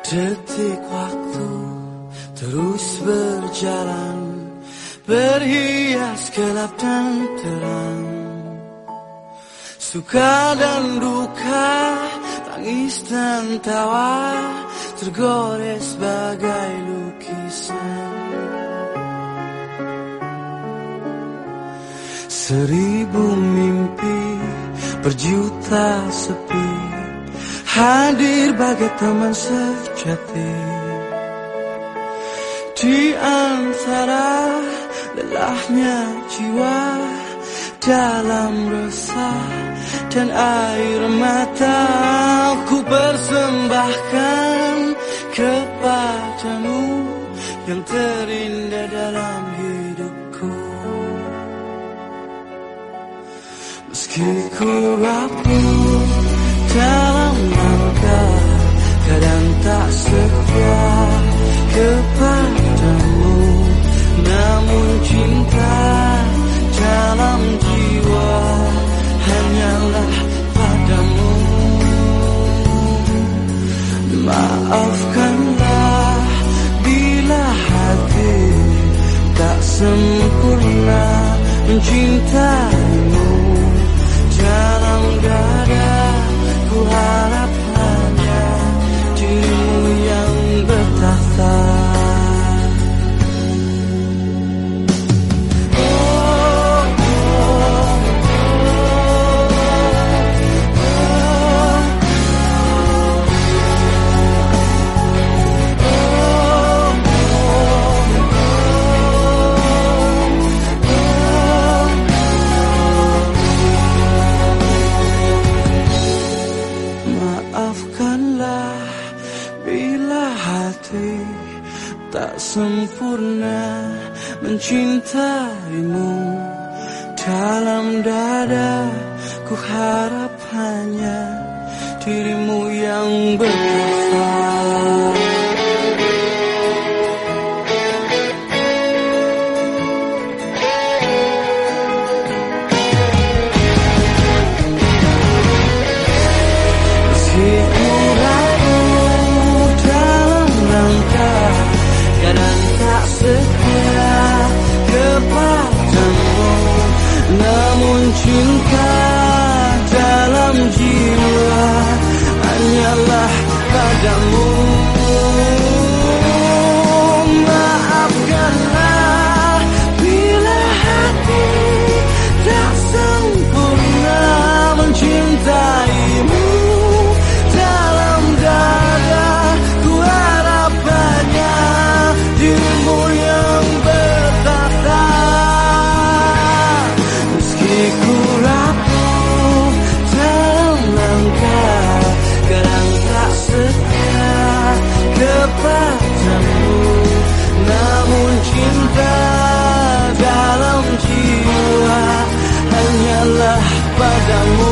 Detik waktu terus berjalan, berhias gelap dan terang, suka dan duka, tangis dan tawa, tergores bagai lukisan. 1000 mimpi berjuta sepi, hadir bagai teman sejati. Di antara lelahnya jiwa, dalam resah dan air mata, ku persembahkan kepadamu yang terindah dalam hidupku. Meski ku rapuh dalam langkah, kadang tak setia kepadamu, namun cinta dalam jiwa hanyalah padamu. Maafkanlah bila hati tak sempurna mencintaimu. Dalam dada ku harap hanya dirimu yang bertahta. Maafkanlah bila hati tak sempurna mencintaimu. Dalam dada ku harap hanya dirimu yang bertahta. Namun cinta dalam jiwa hanyalah padamu. Maafkanlah bila hati tak sempurna mencintaimu. Dalam dada ku harap hanya dirimu yang bertahta. Ku rapuh dalam langkah, kadang tak setia kepadamu, namun cinta dalam jiwa hanyalah padamu.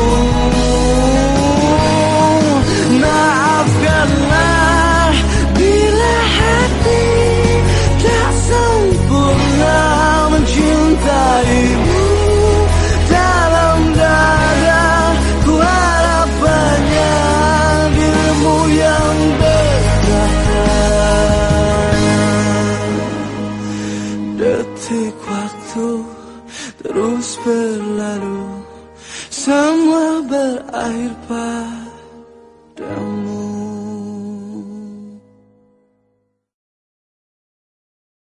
Maafkanlah bila hati tak sempurna mencintaimu. Dalam dada ku harap hanya dirimu yang bertahta. Detik waktu terus berlalu, semua berakhir padamu.